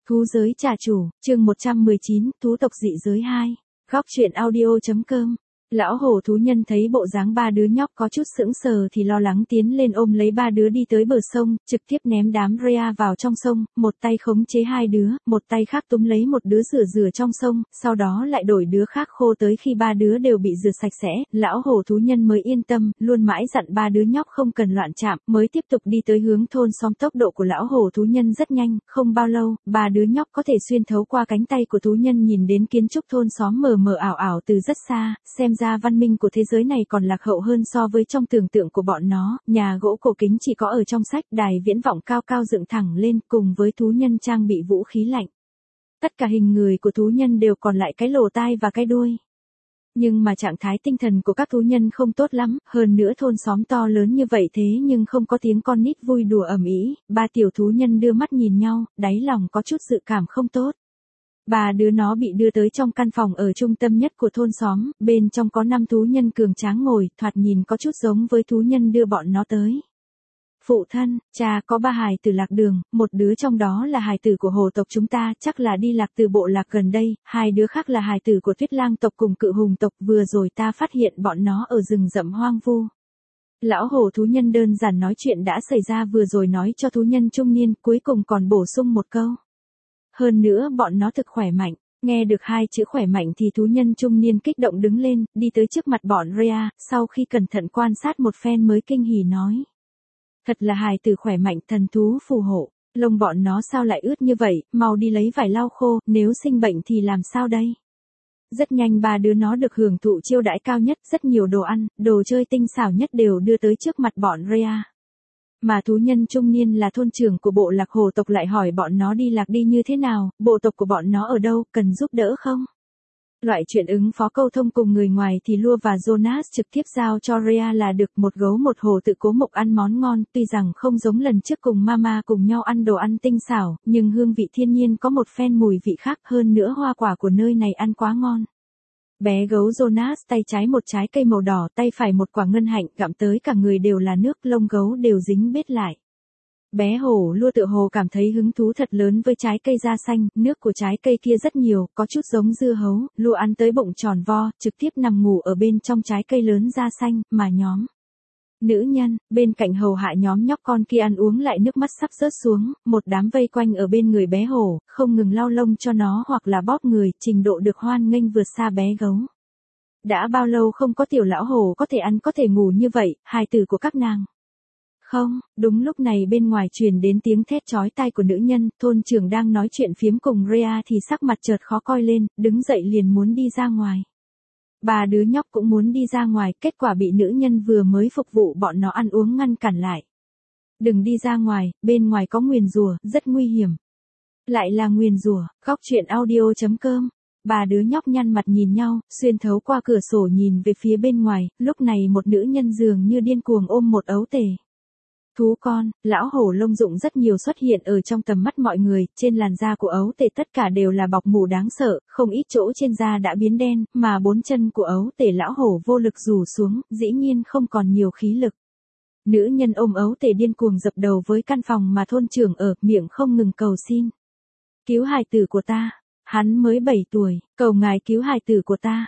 Thú giới trà chủ, chương 119, thú tộc dị giới 2. Góc truyện audio.com. Lão hổ thú nhân thấy bộ dáng ba đứa nhóc có chút sững sờ thì lo lắng tiến lên ôm lấy ba đứa đi tới bờ sông, trực tiếp ném đám Rhea vào trong sông, một tay khống chế hai đứa, một tay khác túm lấy một đứa rửa trong sông, sau đó lại đổi đứa khác khô tới khi ba đứa đều bị rửa sạch sẽ, lão hổ thú nhân mới yên tâm, luôn mãi dặn ba đứa nhóc không cần loạn chạm, mới tiếp tục đi tới hướng thôn xóm. Tốc độ của lão hổ thú nhân rất nhanh, không bao lâu, ba đứa nhóc có thể xuyên thấu qua cánh tay của thú nhân nhìn đến kiến trúc thôn xóm mờ mờ ảo ảo từ rất xa, xem ra văn minh của thế giới này còn lạc hậu hơn so với trong tưởng tượng của bọn nó. Nhà gỗ cổ kính chỉ có ở trong sách, đài viễn vọng cao cao dựng thẳng lên, cùng với thú nhân trang bị vũ khí lạnh. Tất cả hình người của thú nhân đều còn lại cái lỗ tai và cái đuôi. Nhưng mà trạng thái tinh thần của các thú nhân không tốt lắm, hơn nữa thôn xóm to lớn như vậy thế nhưng không có tiếng con nít vui đùa ầm ĩ. Ba tiểu thú nhân đưa mắt nhìn nhau, đáy lòng có chút dự cảm không tốt. Ba đứa nó bị đưa tới trong căn phòng ở trung tâm nhất của thôn xóm, bên trong có 5 thú nhân cường tráng ngồi, thoạt nhìn có chút giống với thú nhân đưa bọn nó tới. Phụ thân, cha có 3 hài tử lạc đường, một đứa trong đó là hài tử của hồ tộc chúng ta, chắc là đi lạc từ bộ lạc gần đây, 2 đứa khác là hài tử của Tuyết Lang tộc cùng Cự Hùng tộc, vừa rồi ta phát hiện bọn nó ở rừng rậm hoang vu. Lão hổ thú nhân đơn giản nói chuyện đã xảy ra vừa rồi nói cho thú nhân trung niên, cuối cùng còn bổ sung một câu. Hơn nữa bọn nó thực khỏe mạnh. Nghe được 2 chữ khỏe mạnh thì thú nhân trung niên kích động đứng lên, đi tới trước mặt bọn Rhea, sau khi cẩn thận quan sát một phen mới kinh hỉ nói. Thật là hài tử khỏe mạnh, thần thú phù hộ, lông bọn nó sao lại ướt như vậy, mau đi lấy vải lau khô, nếu sinh bệnh thì làm sao đây? Rất nhanh ba đứa nó được hưởng thụ chiêu đãi cao nhất, rất nhiều đồ ăn, đồ chơi tinh xảo nhất đều đưa tới trước mặt bọn Rhea. Mà thú nhân trung niên là thôn trưởng của bộ lạc hồ tộc lại hỏi bọn nó đi lạc đi như thế nào, bộ tộc của bọn nó ở đâu, cần giúp đỡ không? Loại chuyện ứng phó câu thông cùng người ngoài thì Lua và Jonas trực tiếp giao cho Rhea là được. Một gấu một hổ tự cố mộc ăn món ngon, tuy rằng không giống lần trước cùng mama cùng nhau ăn đồ ăn tinh xảo, nhưng hương vị thiên nhiên có một phen mùi vị khác, hơn nữa hoa quả của nơi này ăn quá ngon. Bé gấu Jonas tay trái một trái cây màu đỏ, tay phải một quả ngân hạnh, gặm tới cả người đều là nước, lông gấu đều dính bết lại. Bé hổ Lua tựa hồ cảm thấy hứng thú thật lớn với trái cây da xanh, nước của trái cây kia rất nhiều, có chút giống dưa hấu, Lua ăn tới bụng tròn vo, trực tiếp nằm ngủ ở bên trong trái cây lớn da xanh, mà nhóm nữ nhân, bên cạnh hầu hạ nhóm nhóc con kia ăn uống lại nước mắt sắp rớt xuống, một đám vây quanh ở bên người bé hổ, không ngừng lau lông cho nó hoặc là bóp người, trình độ được hoan nghênh vượt xa bé gấu. Đã bao lâu không có tiểu lão hổ có thể ăn có thể ngủ như vậy, hài tử của các nàng. Không, đúng lúc này bên ngoài truyền đến tiếng thét chói tai của nữ nhân, thôn trưởng đang nói chuyện phiếm cùng Rhea thì sắc mặt chợt khó coi lên, đứng dậy liền muốn đi ra ngoài. Ba đứa nhóc cũng muốn đi ra ngoài, kết quả bị nữ nhân vừa mới phục vụ bọn nó ăn uống ngăn cản lại. Đừng đi ra ngoài, bên ngoài có nguyền rủa, rất nguy hiểm. Lại là nguyền rủa, góc truyện audio.com. Ba đứa nhóc nhăn mặt nhìn nhau, xuyên thấu qua cửa sổ nhìn về phía bên ngoài, lúc này một nữ nhân dường như điên cuồng ôm một ấu tể. Thú con, lão hổ lông rụng rất nhiều xuất hiện ở trong tầm mắt mọi người, trên làn da của ấu tể tất cả đều là bọc mủ đáng sợ, không ít chỗ trên da đã biến đen, mà 4 chân của ấu tể lão hổ vô lực rủ xuống, dĩ nhiên không còn nhiều khí lực. Nữ nhân ôm ấu tể điên cuồng dập đầu với căn phòng mà thôn trưởng ở, miệng không ngừng cầu xin. Cứu hài tử của ta, hắn mới 7 tuổi, cầu ngài cứu hài tử của ta.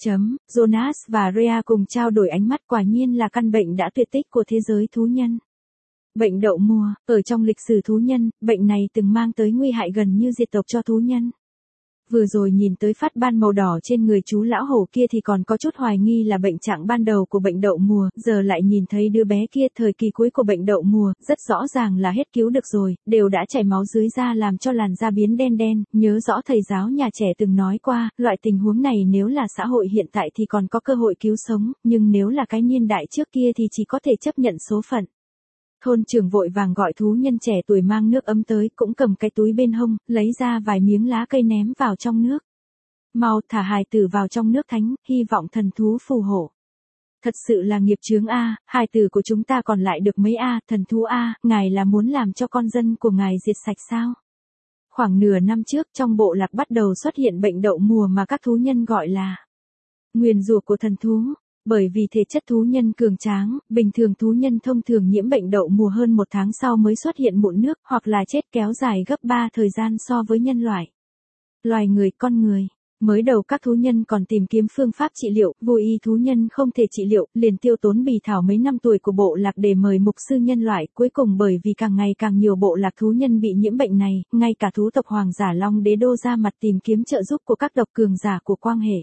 Jonas và Rhea cùng trao đổi ánh mắt, quả nhiên là căn bệnh đã tuyệt tích của thế giới thú nhân. Bệnh đậu mùa, ở trong lịch sử thú nhân, bệnh này từng mang tới nguy hại gần như diệt tộc cho thú nhân. Vừa rồi nhìn tới phát ban màu đỏ trên người chú lão hổ kia thì còn có chút hoài nghi là bệnh trạng ban đầu của bệnh đậu mùa, giờ lại nhìn thấy đứa bé kia thời kỳ cuối của bệnh đậu mùa, rất rõ ràng là hết cứu được rồi, đều đã chảy máu dưới da làm cho làn da biến đen đen, nhớ rõ thầy giáo nhà trẻ từng nói qua, loại tình huống này nếu là xã hội hiện tại thì còn có cơ hội cứu sống, nhưng nếu là cái niên đại trước kia thì chỉ có thể chấp nhận số phận. Thôn trưởng vội vàng gọi thú nhân trẻ tuổi mang nước ấm tới, cũng cầm cái túi bên hông, lấy ra vài miếng lá cây ném vào trong nước. Mau thả hài tử vào trong nước thánh, hy vọng thần thú phù hộ. Thật sự là nghiệp chướng a, hài tử của chúng ta còn lại được mấy a, thần thú a, ngài là muốn làm cho con dân của ngài diệt sạch sao? Khoảng nửa năm trước trong bộ lạc bắt đầu xuất hiện bệnh đậu mùa mà các thú nhân gọi là nguyền rủa của thần thú. Bởi vì thể chất thú nhân cường tráng, bình thường thú nhân thông thường nhiễm bệnh đậu mùa hơn 1 tháng sau mới xuất hiện mụn nước hoặc là chết kéo dài gấp 3 thời gian so với nhân loại. Loài người, con người. Mới đầu các thú nhân còn tìm kiếm phương pháp trị liệu, vô y thú nhân không thể trị liệu, liền tiêu tốn bì thảo mấy năm tuổi của bộ lạc để mời mục sư nhân loại, cuối cùng bởi vì càng ngày càng nhiều bộ lạc thú nhân bị nhiễm bệnh này, ngay cả thú tộc hoàng giả Long Đế Đô ra mặt tìm kiếm trợ giúp của các độc cường giả của quang hệ.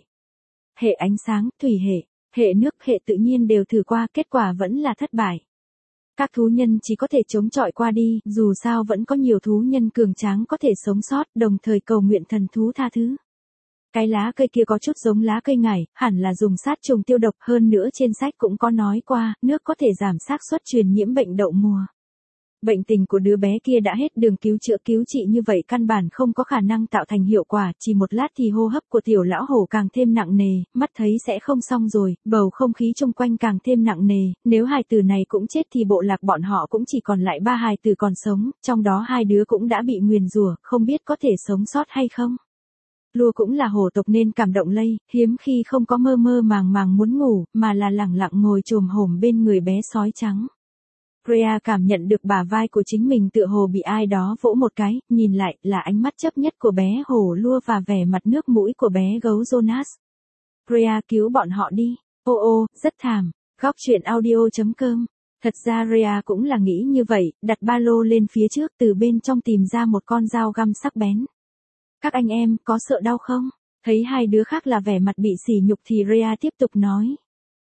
Hệ ánh sáng, thủy hệ nước, hệ tự nhiên đều thử qua, kết quả vẫn là thất bại. Các thú nhân chỉ có thể chống chọi qua đi, dù sao vẫn có nhiều thú nhân cường tráng có thể sống sót, đồng thời cầu nguyện thần thú tha thứ. Cái lá cây kia có chút giống lá cây ngải, hẳn là dùng sát trùng tiêu độc, hơn nữa trên sách cũng có nói qua, nước có thể giảm xác suất truyền nhiễm bệnh đậu mùa. Bệnh tình của đứa bé kia đã hết đường cứu chữa cứu trị như vậy căn bản không có khả năng tạo thành hiệu quả, chỉ một lát thì hô hấp của tiểu lão hổ càng thêm nặng nề, mắt thấy sẽ không xong rồi, bầu không khí xung quanh càng thêm nặng nề, nếu hài tử này cũng chết thì bộ lạc bọn họ cũng chỉ còn lại 3 hài tử còn sống, trong đó 2 đứa cũng đã bị nguyền rủa, không biết có thể sống sót hay không. Lua cũng là hổ tộc nên cảm động lây, hiếm khi không có mơ mơ màng màng muốn ngủ, mà là lẳng lặng ngồi chồm hổm bên người bé sói trắng. Rhea cảm nhận được bả vai của chính mình tựa hồ bị ai đó vỗ một cái, nhìn lại là ánh mắt chấp nhất của bé hổ Lua và vẻ mặt nước mũi của bé gấu Jonas. Rhea cứu bọn họ đi. Ô ô, rất thảm. Góc truyện audio.com. Thật ra Rhea cũng là nghĩ như vậy, đặt ba lô lên phía trước từ bên trong tìm ra một con dao găm sắc bén. Các anh em, có sợ đau không? Thấy 2 đứa khác là vẻ mặt bị sỉ nhục thì Rhea tiếp tục nói.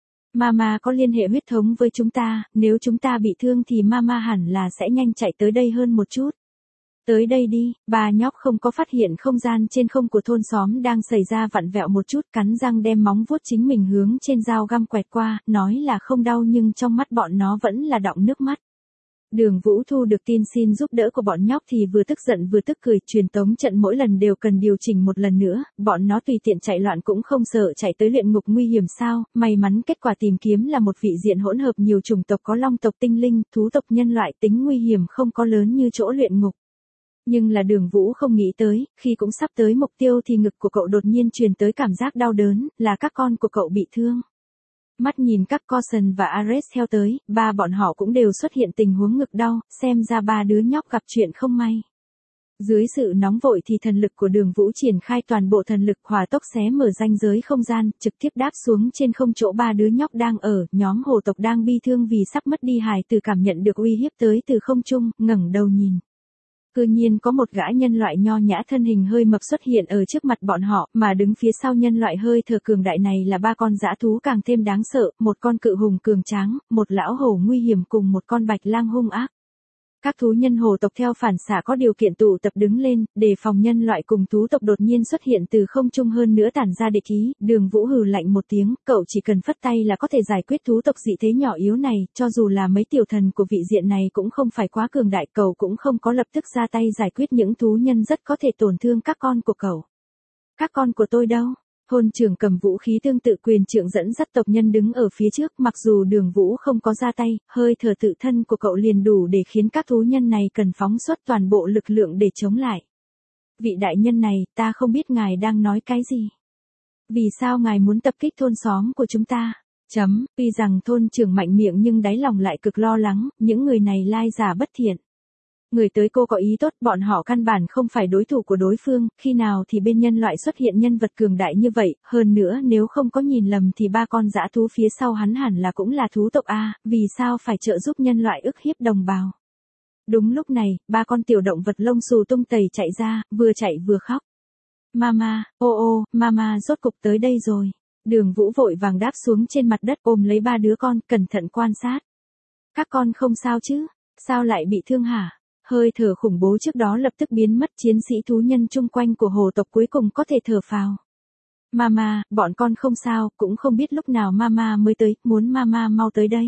Mama có liên hệ huyết thống với chúng ta, nếu chúng ta bị thương thì Mama hẳn là sẽ nhanh chạy tới đây hơn một chút. Tới đây đi, 3 nhóc không có phát hiện không gian trên không của thôn xóm đang xảy ra vặn vẹo một chút, cắn răng đem móng vuốt chính mình hướng trên dao găm quẹt qua, nói là không đau nhưng trong mắt bọn nó vẫn là đọng nước mắt. Đường Vũ thu được tin xin giúp đỡ của bọn nhóc thì vừa tức giận vừa tức cười, truyền tống trận mỗi lần đều cần điều chỉnh một lần nữa, bọn nó tùy tiện chạy loạn cũng không sợ chạy tới luyện ngục nguy hiểm sao, may mắn kết quả tìm kiếm là một vị diện hỗn hợp nhiều chủng tộc có long tộc tinh linh, thú tộc nhân loại, tính nguy hiểm không có lớn như chỗ luyện ngục. Nhưng là Đường Vũ không nghĩ tới, khi cũng sắp tới mục tiêu thì ngực của cậu đột nhiên truyền tới cảm giác đau đớn, là các con của cậu bị thương. Mắt nhìn các Coulson và Ares theo tới, 3 bọn họ cũng đều xuất hiện tình huống ngực đau, xem ra 3 đứa nhóc gặp chuyện không may. Dưới sự nóng vội thì thần lực của Đường Vũ triển khai toàn bộ thần lực hỏa tốc xé mở ranh giới không gian, trực tiếp đáp xuống trên không chỗ 3 đứa nhóc đang ở, nhóm hồ tộc đang bi thương vì sắp mất đi hài tử cảm nhận được uy hiếp tới từ không trung, ngẩng đầu nhìn. Cư nhiên có một gã nhân loại nho nhã thân hình hơi mập xuất hiện ở trước mặt bọn họ, mà đứng phía sau nhân loại hơi thở cường đại này là 3 con dã thú càng thêm đáng sợ, một con cự hùng cường tráng, một lão hổ nguy hiểm cùng một con bạch lang hung ác. Các thú nhân hồ tộc theo phản xạ có điều kiện tụ tập đứng lên, đề phòng nhân loại cùng thú tộc đột nhiên xuất hiện từ không trung hơn nữa tản ra địch ý. Đường Vũ hừ lạnh một tiếng, cậu chỉ cần phất tay là có thể giải quyết thú tộc dị thế nhỏ yếu này, cho dù là mấy tiểu thần của vị diện này cũng không phải quá cường đại, cậu cũng không có lập tức ra tay giải quyết những thú nhân rất có thể tổn thương các con của cậu. Các con của tôi đâu? Thôn trưởng cầm vũ khí tương tự quyền trượng dẫn dắt tộc nhân đứng ở phía trước, mặc dù Đường Vũ không có ra tay, hơi thở tự thân của cậu liền đủ để khiến các thú nhân này cần phóng xuất toàn bộ lực lượng để chống lại. Vị đại nhân này, ta không biết ngài đang nói cái gì. Vì sao ngài muốn tập kích thôn xóm của chúng ta? Tuy rằng thôn trưởng mạnh miệng nhưng đáy lòng lại cực lo lắng, những người này lai giả bất thiện. Người tới cô có ý tốt, bọn họ căn bản không phải đối thủ của đối phương, khi nào thì bên nhân loại xuất hiện nhân vật cường đại như vậy, hơn nữa nếu không có nhìn lầm thì 3 con dã thú phía sau hắn hẳn là cũng là thú tộc A, vì sao phải trợ giúp nhân loại ức hiếp đồng bào. Đúng lúc này, 3 con tiểu động vật lông xù tung tẩy chạy ra, vừa chạy vừa khóc. Mama, ô, mama rốt cục tới đây rồi. Đường Vũ vội vàng đáp xuống trên mặt đất ôm lấy 3 đứa con, cẩn thận quan sát. Các con không sao chứ, sao lại bị thương hả? Hơi thở khủng bố trước đó lập tức biến mất, chiến sĩ thú nhân chung quanh của hồ tộc cuối cùng có thể thở phào. Mama, bọn con không sao, cũng không biết lúc nào Mama mới tới, muốn Mama mau tới đây.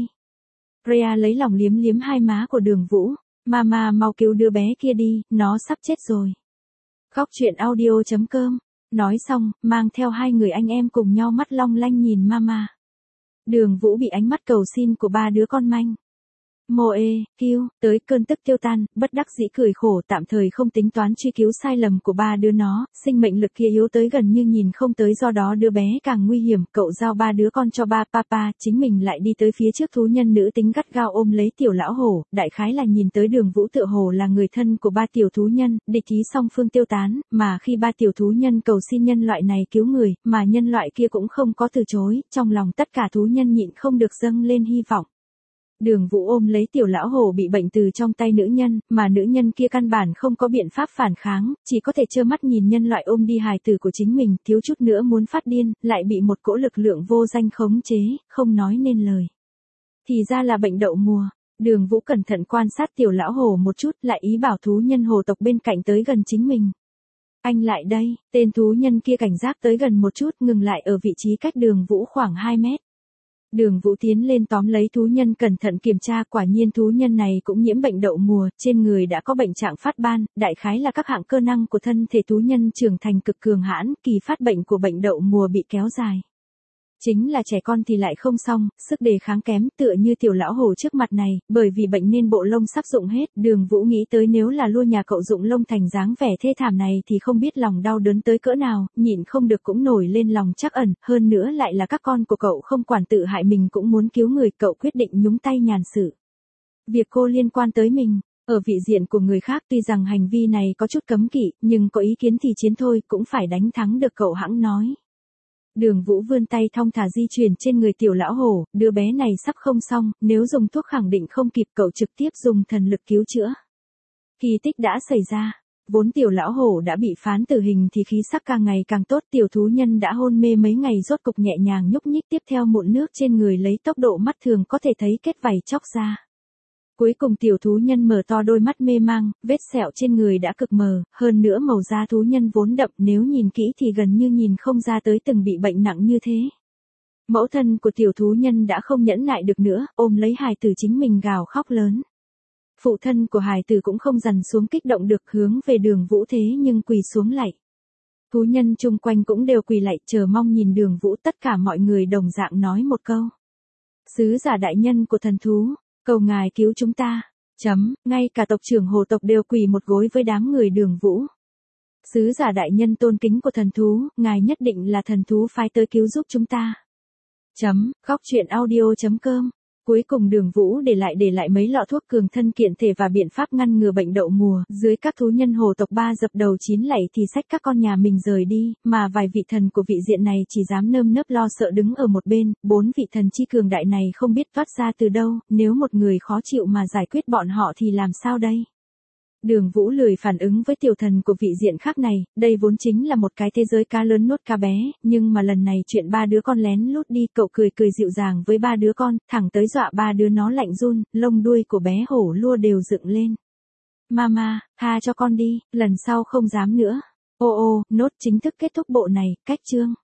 Rhea lấy lòng liếm liếm hai má của Đường Vũ. Mama mau cứu đứa bé kia đi, nó sắp chết rồi. Góc truyện audio.com. Nói xong, mang theo 2 người anh em cùng nhau mắt long lanh nhìn Mama. Đường Vũ bị ánh mắt cầu xin của 3 đứa con manh. Kêu, tới cơn tức tiêu tan, bất đắc dĩ cười khổ tạm thời không tính toán truy cứu sai lầm của ba đứa nó, sinh mệnh lực kia yếu tới gần như nhìn không tới do đó đứa bé càng nguy hiểm, cậu giao ba đứa con cho ba papa, chính mình lại đi tới phía trước thú nhân nữ tính gắt gao ôm lấy tiểu lão hổ, đại khái là nhìn tới Đường Vũ tựa hồ là người thân của ba tiểu thú nhân, địch ý song phương tiêu tán, mà khi ba tiểu thú nhân cầu xin nhân loại này cứu người, mà nhân loại kia cũng không có từ chối, trong lòng tất cả thú nhân nhịn không được dâng lên hy vọng. Đường Vũ ôm lấy tiểu lão hổ bị bệnh từ trong tay nữ nhân, mà nữ nhân kia căn bản không có biện pháp phản kháng, chỉ có thể trơ mắt nhìn nhân loại ôm đi hài tử của chính mình, thiếu chút nữa muốn phát điên, lại bị một cỗ lực lượng vô danh khống chế, không nói nên lời. Thì ra là bệnh đậu mùa. Đường Vũ cẩn thận quan sát tiểu lão hổ một chút, lại ý bảo thú nhân hồ tộc bên cạnh tới gần chính mình. Anh lại đây, tên thú nhân kia cảnh giác tới gần một chút, ngừng lại ở vị trí cách Đường Vũ khoảng 2 mét. Đường Vũ tiến lên tóm lấy thú nhân cẩn thận kiểm tra, quả nhiên thú nhân này cũng nhiễm bệnh đậu mùa, trên người đã có bệnh trạng phát ban, đại khái là các hạng cơ năng của thân thể thú nhân trưởng thành cực cường hãn, kỳ phát bệnh của bệnh đậu mùa bị kéo dài. Chính là trẻ con thì lại không xong, sức đề kháng kém, tựa như tiểu lão hổ trước mặt này, bởi vì bệnh nên bộ lông sắp rụng hết, Đường Vũ nghĩ tới nếu là lua nhà cậu rụng lông thành dáng vẻ thê thảm này thì không biết lòng đau đớn tới cỡ nào, nhịn không được cũng nổi lên lòng trắc ẩn, hơn nữa lại là các con của cậu không quản tự hại mình cũng muốn cứu người, cậu quyết định nhúng tay nhàn sự. Việc cô liên quan tới mình. Ở vị diện của người khác tuy rằng hành vi này có chút cấm kỵ, nhưng có ý kiến thì chiến thôi, cũng phải đánh thắng được cậu hẵng nói. Đường Vũ vươn tay thong thả di chuyển trên người tiểu lão hổ, đứa bé này sắp không xong, nếu dùng thuốc khẳng định không kịp, cậu trực tiếp dùng thần lực cứu chữa. Kỳ tích đã xảy ra, vốn tiểu lão hổ đã bị phán tử hình thì khí sắc càng ngày càng tốt, tiểu thú nhân đã hôn mê mấy ngày rốt cục nhẹ nhàng nhúc nhích, tiếp theo mụn nước trên người lấy tốc độ mắt thường có thể thấy kết vảy chóc ra. Cuối cùng tiểu thú nhân mở to đôi mắt mê mang, vết sẹo trên người đã cực mờ, hơn nữa màu da thú nhân vốn đậm, nếu nhìn kỹ thì gần như nhìn không ra tới từng bị bệnh nặng như thế. Mẫu thân của tiểu thú nhân đã không nhẫn nại được nữa, ôm lấy hài tử chính mình gào khóc lớn. Phụ thân của hài tử cũng không dằn xuống kích động được, hướng về Đường Vũ thế nhưng quỳ xuống lạy. Thú nhân chung quanh cũng đều quỳ lạy, chờ mong nhìn Đường Vũ, tất cả mọi người đồng dạng nói một câu. Sứ giả đại nhân của thần thú, cầu ngài cứu chúng ta. Ngay cả tộc trưởng hồ tộc đều quỳ một gối với đám người Đường Vũ. Sứ giả đại nhân tôn kính của thần thú, ngài nhất định là thần thú phái tới cứu giúp chúng ta. Goctruyện audio.com. Cuối cùng Đường Vũ để lại mấy lọ thuốc cường thân kiện thể và biện pháp ngăn ngừa bệnh đậu mùa, dưới các thú nhân hồ tộc ba dập đầu 9 lạy thì xách các con nhà mình rời đi, mà vài vị thần của vị diện này chỉ dám nơm nớp lo sợ đứng ở một bên, 4 vị thần chi cường đại này không biết toát ra từ đâu, nếu một người khó chịu mà giải quyết bọn họ thì làm sao đây? Đường Vũ lười phản ứng với tiểu thần của vị diện khác này, đây vốn chính là một cái thế giới cá lớn nuốt cá bé, nhưng mà lần này chuyện ba đứa con lén lút đi, cậu cười dịu dàng với ba đứa con, thẳng tới dọa ba đứa nó lạnh run, lông đuôi của bé hổ lua đều dựng lên. Mama, tha cho con đi, lần sau không dám nữa. Nốt chính thức kết thúc bộ này, cách chương.